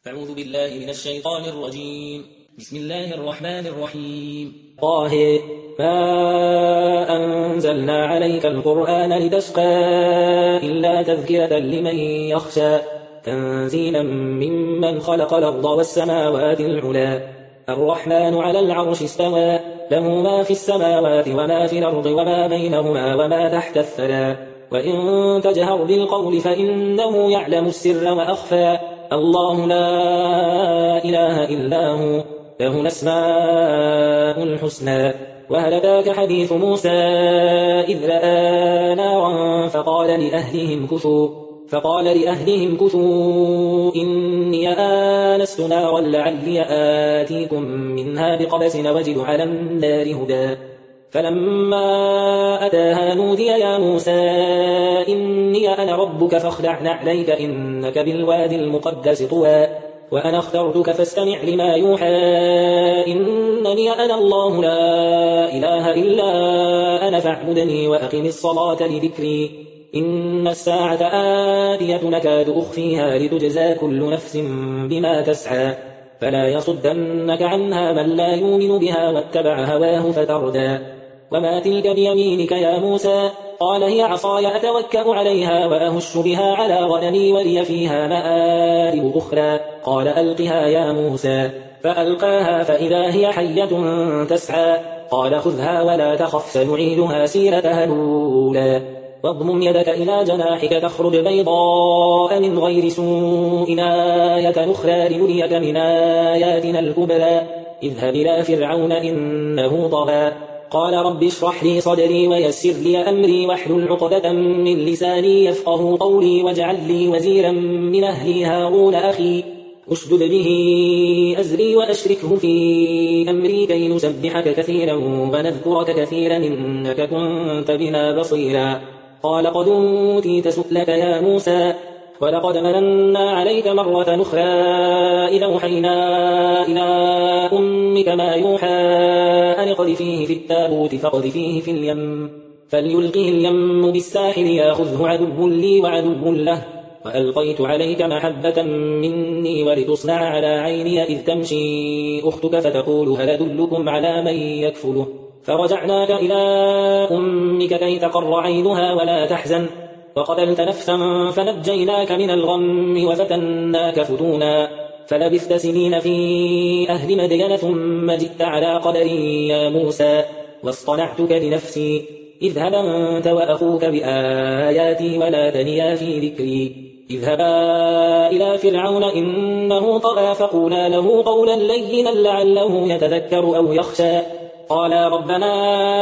أعوذ بالله من الشيطان الرجيم. بسم الله الرحمن الرحيم. طه ما أنزلنا عليك القرآن لتشقى إلا تذكرة لمن يخشى تنزيلا ممن خلق الأرض والسماوات العلا الرحمن على العرش استوى له ما في السماوات وما في الأرض وما بينهما وما تحت الثرى وإن تجهر بالقول فإنه يعلم السر وأخفى الله لا إله إلا هو له الأسماء الحسنى. وهل أتاك حديث موسى إذ رأى نارا فقال لأهلهم كثوا إني آنست نارا لعلي آتيكم منها بقبس وجد على النار هدى فلما أتاها نودي يا موسى إني أنا ربك فاخلع نعليك إنك بالوادي المقدس طوى وأنا اخترتك فاستمع لما يوحى إنني أنا الله لا إله إلا أنا فاعبدني وأقم الصلاة لذكري إن الساعة آتية نكاد أخفيها لتجزى كل نفس بما تسعى فلا يصدنك عنها من لا يؤمن بها واتبع هواه فتردى وما تلك بيمينك يا موسى قال هي عصاي أتوكأ عليها وأهش بها على غنمي ولي فيها مآرب أخرى قال ألقها يا موسى فألقاها فإذا هي حية تسعى قال خذها ولا تخف سنعيدها سيرتها الأولى واضمم يدك إلى جناحك تخرج بيضاء من غير سوء آية أخرى لنريك من آياتنا الكبرى اذهب إلى فرعون إنه طغى قال رب اشرح لي صدري ويسر لي أمري واحلل عقدة من لساني يفقه قولي واجعل لي وزيرا من أهلي هارون أخي اشدد به أزري وأشركه في أمري كي نسبحك كثيرا ونذكرك كثيرا إنك كنت بنا بصيرا قال قد أوتيت سؤلك يا موسى ولقد مننا عليك مرة أخرى إذا أوحينا إلى أمك ما يوحى أن اقذفيه في التابوت فاقذفيه في اليم فليلقه اليم بالساحل ياخذه عدو لي وعدو له وألقيت عليك محبة مني ولتصنع على عيني إذ تمشي أختك فتقول هل أدلكم على من يكفله فرجعناك إلى أمك كي تقر عينها ولا تحزن وقتلت نفسا فنجيناك من الغم وفتناك فتونا فلبثت سنين في أهل مدين ثم جئت على قدري يا موسى واصطنعتك لنفسي اذهب أنت وأخوك بآياتي ولا تنيا في ذكري اذهبا إلى فرعون إنه طغى فقولا له قولا لينا لعله يتذكر أو يخشى قالا ربنا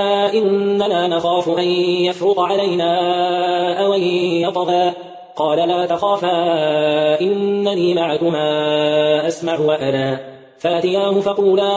إننا نخاف أن يفرط علينا أو أن يطغى قال لا تخافا إنني معكما أسمع وأرى فاتياه فقولا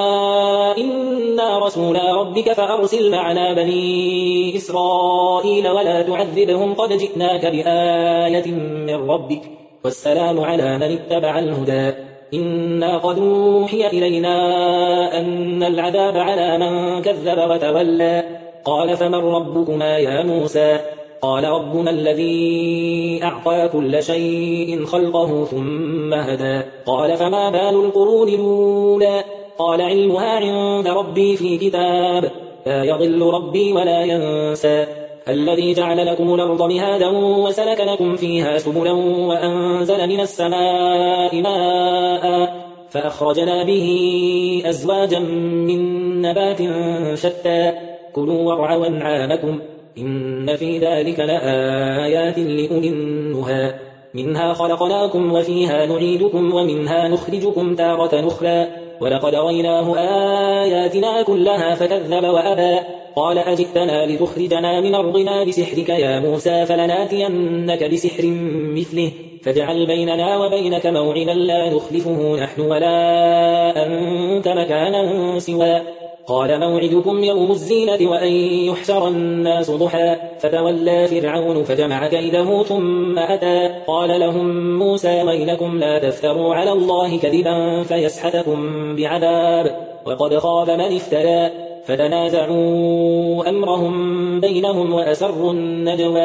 إنا رسولا ربك فأرسل معنا بني إسرائيل ولا تعذبهم قد جئناك بآية من ربك والسلام على من اتبع الهدى إنا قد أوحي إلينا أن العذاب على من كذب وتولى قال فمن ربكما يا موسى قال ربنا الذي أعطى كل شيء خلقه ثم هدى قال فما بال القرون الأولى قال علمها عند ربي في كتاب لا يضل ربي ولا ينسى الذي جعل لكم الأرض مهادا وسلك لكم فيها سبلا وأنزل من السماء ماء فأخرجنا به أزواجا من نبات شتى كلوا وارعوا أنعامكم إن في ذلك لآيات لأولي النهى منها خلقناكم وفيها نعيدكم ومنها نخرجكم تارة أخرى ولقد أريناه آياتنا كلها فكذب وأبى قال أجئتنا لتخرجنا من أرضنا بسحرك يا موسى فلناتينك بسحر مثله فاجعل بيننا وبينك موعدا لا نخلفه نحن ولا أنت مكانا سوى قال موعدكم يوم الزينة وأن يحشر الناس ضحى فتولى فرعون فجمع كيده ثم أتى قال لهم موسى ويلكم لا تفتروا على الله كذبا فيسحتكم بعذاب وقد خاب من افترى فتنازعوا أمرهم بينهم وأسروا النجوى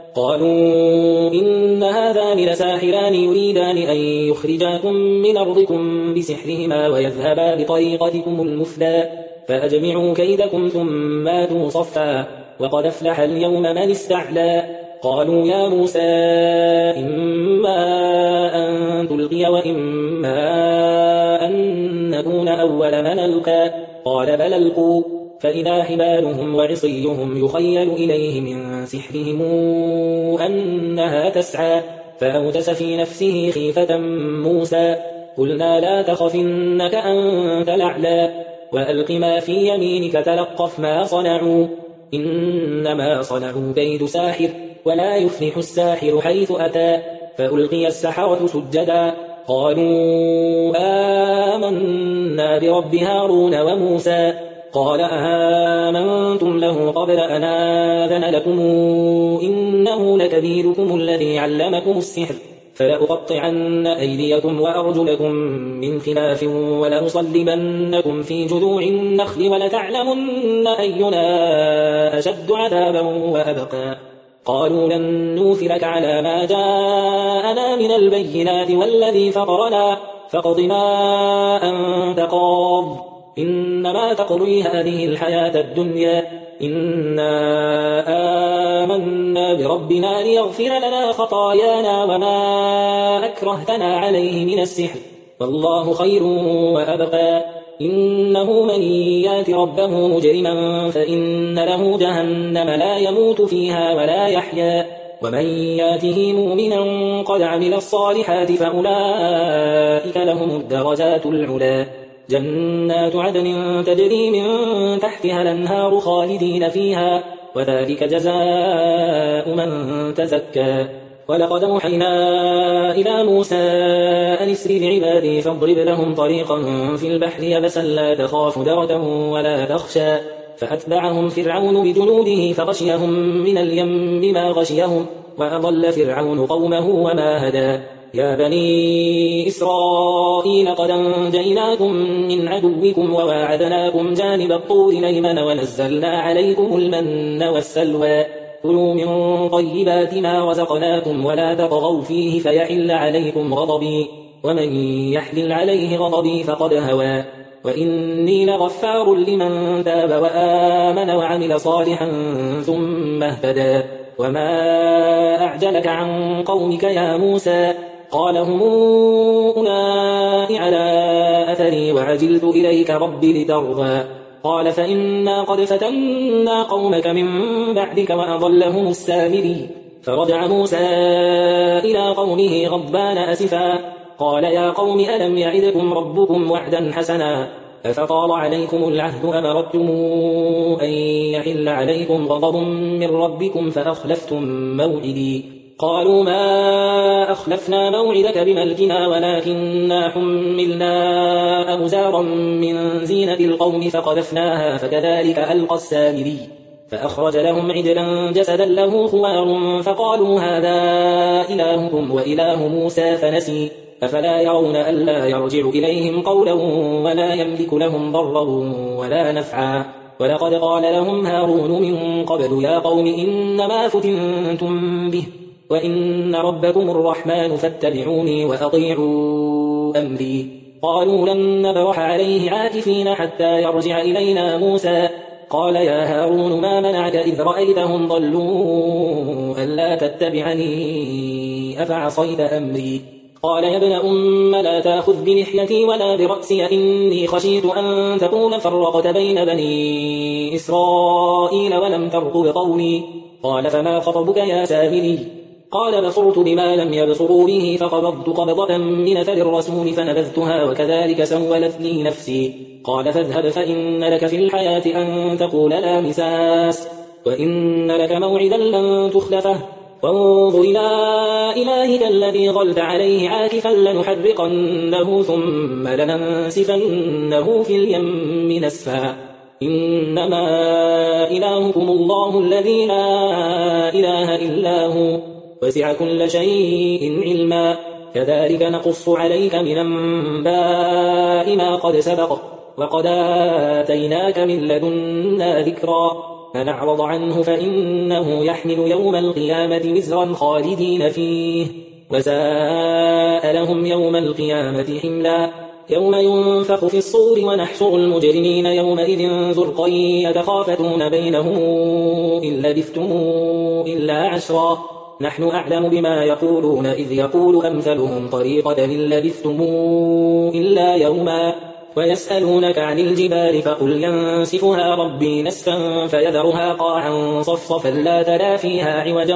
قالوا إن هذان لساحران يريدان أن يخرجاكم من أرضكم بسحرهما ويذهبا بطريقتكم المثلى فأجمعوا كيدكم ثم آتوا صفا وقد أفلح اليوم من استعلى. قالوا يا موسى إما أن تلقي وإما أن نكون أول من ألقى قال بل ألقوا فإذا حبالهم وعصيهم يخيل إليه من سحرهم أنها تسعى فأوجس في نفسه خيفة موسى قلنا لا تخف إنك أنت الأعلى وألق ما في يمينك تلقف ما صنعوا إنما صنعوا كيد ساحر ولا يفلح الساحر حيث أتى فألقي السحرة سجدا قالوا آمنا برب هارون وموسى قال آمنتم له قبل أن آذن لكم إنه لكبيركم الذي علمكم السحر فلأقطعن أيديكم وأرجلكم من خلاف ولأصلبنكم في جذوع النخل ولتعلمن أينا أشد عذابا وأبقى قالوا لن نوثرك على ما جاءنا من البينات والذي فطرنا فاقض ما أنت قاض إنما تقضي هذه الحياة الدنيا إنا آمنا بربنا ليغفر لنا خطايانا وما أكرهتنا عليه من السحر والله خير وأبقى إنه من يات ربه مجرما فإن له جهنم لا يموت فيها ولا يحيا ومن ياته مؤمنا قد عمل الصالحات فأولئك لهم الدرجات العلا جنات عدن تجري من تحتها الأنهار خالدين فيها وذلك جزاء من تزكى ولقد أوحينا إلى موسى أن اسر بعبادي فاضرب لهم طريقا في البحر يبسا لا تخاف دركا ولا تخشى فأتبعهم فرعون بجنوده فغشيهم من اليم ما غشيهم وأضل فرعون قومه وما هدى يا بني إسرائيل قد أنجيناكم من عدوكم وواعدناكم جانب الطور الأيمن ونزلنا عليكم المن والسلوى كلوا من طيبات ما رزقناكم ولا تطغوا فيه فيحل عليكم غضبي ومن يحلل عليه غضبي فقد هوى وإني لغفار لمن تاب وآمن وعمل صالحا ثم اهتدى وما أعجلك عن قومك يا موسى قال هم أولئك على أثري وعجلت إليك رب لترضى قال فإنا قد فتنا قومك من بعدك وأضلهم السامري فرجع موسى إلى قومه غضبان أسفا قال يا قوم ألم يعدكم ربكم وعدا حسنا أفطال عليكم العهد أمرتم أن يحل عليكم غضب من ربكم فأخلفتم موعدي قالوا ما أخلفنا موعدك بملكنا ولكننا حملنا أوزارا من زينة القوم فقذفناها فكذلك ألقى السامري فأخرج لهم عجلا جسدا له خوار فقالوا هذا إلهكم وإله موسى فنسي أفلا يرون ألا يرجع إليهم قولا ولا يملك لهم ضرا ولا نفعا ولقد قال لهم هارون من قبل يا قوم إنما فتنتم به وإن ربكم الرحمن فاتبعوني وأطيعوا أمري قالوا لن نبرح عليه عاكفين حتى يرجع إلينا موسى قال يا هارون ما منعك إذ رأيتهم ضلوا ألا تتبعني أفعصيت أمري قال يا ابن أم لا تأخذ بلحيتي ولا برأسي إني خشيت أن تكون فرقت بين بني إسرائيل ولم ترقب قولي قال فما خطبك يا سامري قال بصرت بما لم يبصروا به فقبضت قبضة من أثر الرسول فنبذتها وكذلك سولت لي نفسي قال فاذهب فإن لك في الحياة أن تقول لا مساس وإن لك موعدا لن تخلفه وانظر إلى إلهك الذي ظلت عليه عاكفا لنحرقنه ثم لننسفنه في اليم نسفا إنما إلهكم الله الذي لا إله إلا هو وسع كل شيء علما كذلك نقص عليك من أنباء ما قد سبق وقد آتيناك من لدنا ذكرا من أعرض عنه فإنه يحمل يوم القيامة وزرا خالدين فيه وساء لهم يوم القيامة حملا يوم ينفخ في الصور ونحشر المجرمين يومئذ زرقا يتخافتون بينهم إن لبثتم إلا عشرا نحن أعلم بما يقولون إذ يقول أمثلهم طريقة إن لبثتم إلا يوما ويسألونك عن الجبال فقل ينسفها ربي نسفا فيذرها قاعا صفصفا لا ترى فيها عوجا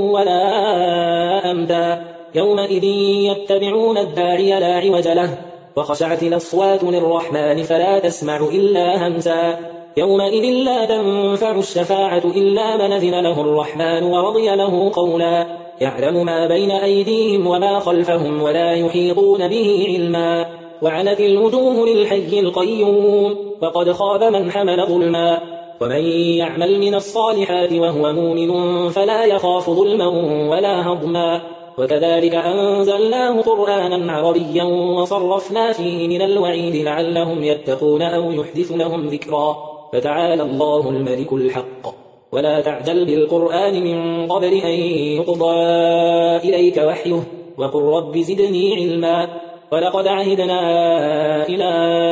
ولا أمتا يومئذ يتبعون الداعي لا عوج له وخشعت الأصوات للرحمن فلا تسمع إلا همسا يومئذ لا تنفع الشفاعة إلا من أذن له الرحمن ورضي له قولا يعلم ما بين أيديهم وما خلفهم ولا يحيطون به علما وعنت الوجوه للحي القيوم وقد خاب من حمل ظلما ومن يعمل من الصالحات وهو مؤمن فلا يخاف ظلما ولا هضما وكذلك أنزلناه قرآنا عربيا وصرفنا فيه من الوعيد لعلهم يتقون أو يحدث لهم ذكرا فتعالى الله الملك الحق ولا تعجل بالقرآن من قبل أن يقضى إليك وحيه وقل رب زدني علما ولقد عهدنا إلى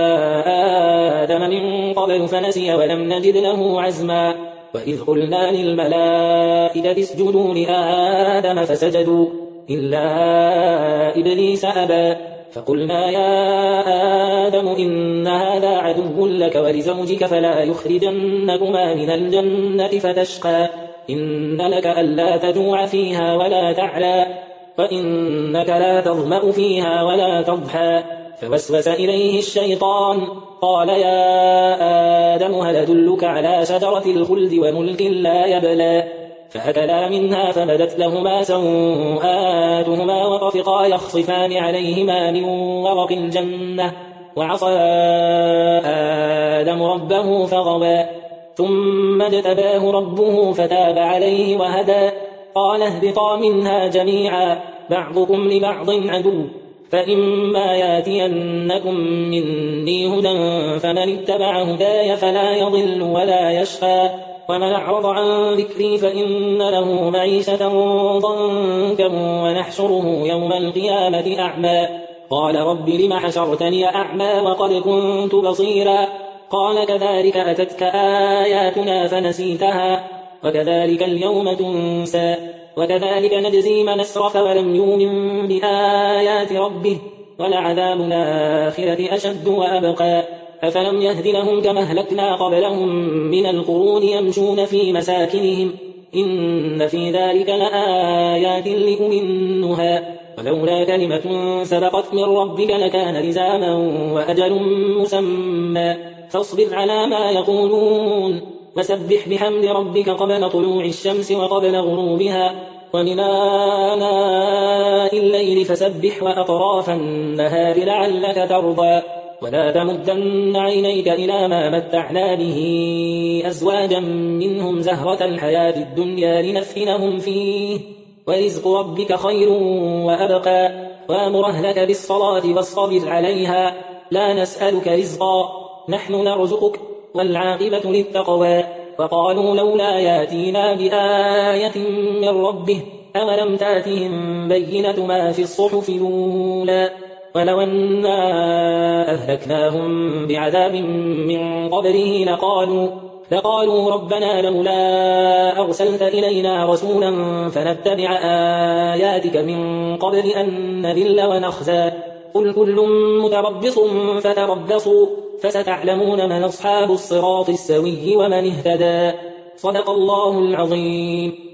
آدم من قبل فنسي ولم نجد له عزما وإذ قلنا للملائكة اسجدوا لآدم فسجدوا إلا إبليس أبى فقلنا يا آدم إن هذا عدو لك ولزوجك فلا يخرجنكما من الجنة فتشقى إن لك ألا تجوع فيها ولا تعلى وإنك لا تظمأ فيها ولا تضحى فوسوس إليه الشيطان قال يا آدم هل أدلك على شجرة الخلد وملك لا يبلى فأكلا منها فبدت لهما سوآتهما وطفقا يخصفان عليهما من ورق الجنة وعصى آدم ربه فغوى ثم اجتباه ربه فتاب عليه وهدى قال اهبطا منها جميعا بعضكم لبعض عدو فإما ياتينكم مني هدى فمن اتبع هداي فلا يضل ولا يشقى ومن أعرض عن ذكري فإن له معيشة ضنكا ونحشره يوم القيامة أعمى قال رب لم حشرتني أعمى وقد كنت بصيرا قال كذلك أتتك آياتنا فنسيتها وكذلك اليوم تنسى وكذلك نجزي من أسرف ولم يؤمن بآيات ربه ولعذاب الآخرة أشد وأبقى أفلم يهد لهم كما أهلكنا قبلهم من القرون يمشون في مساكنهم إن في ذلك لآيات لأولي النهى ولولا كلمة سبقت من ربك لكان لزاما وأجل مسمى فاصبر على ما يقولون وسبح بحمد ربك قبل طلوع الشمس وقبل غروبها ومن آناء الليل فسبح وأطراف النهار لعلك ترضى ولا تمدن عينيك إلى ما متعنا به أزواجا منهم زهرة الحياة الدنيا لنفتنهم فيه ورزق ربك خير وأبقى وأمر أهلك بالصلاة واصطبر عليها لا نسألك رزقا نحن نرزقك والعاقبة للتقوى وقالوا لولا ياتينا بآية من ربه أولم تاتهم بينة ما في الصحف الأولى ولو أنا أهلكناهم بعذاب من قبله لقالوا ربنا لولا أرسلت إلينا رسولا فنتبع آياتك من قبل أن نذل ونخزى قل كل متربص فتربصوا فستعلمون من أصحاب الصراط السوي ومن اهتدى صدق الله العظيم.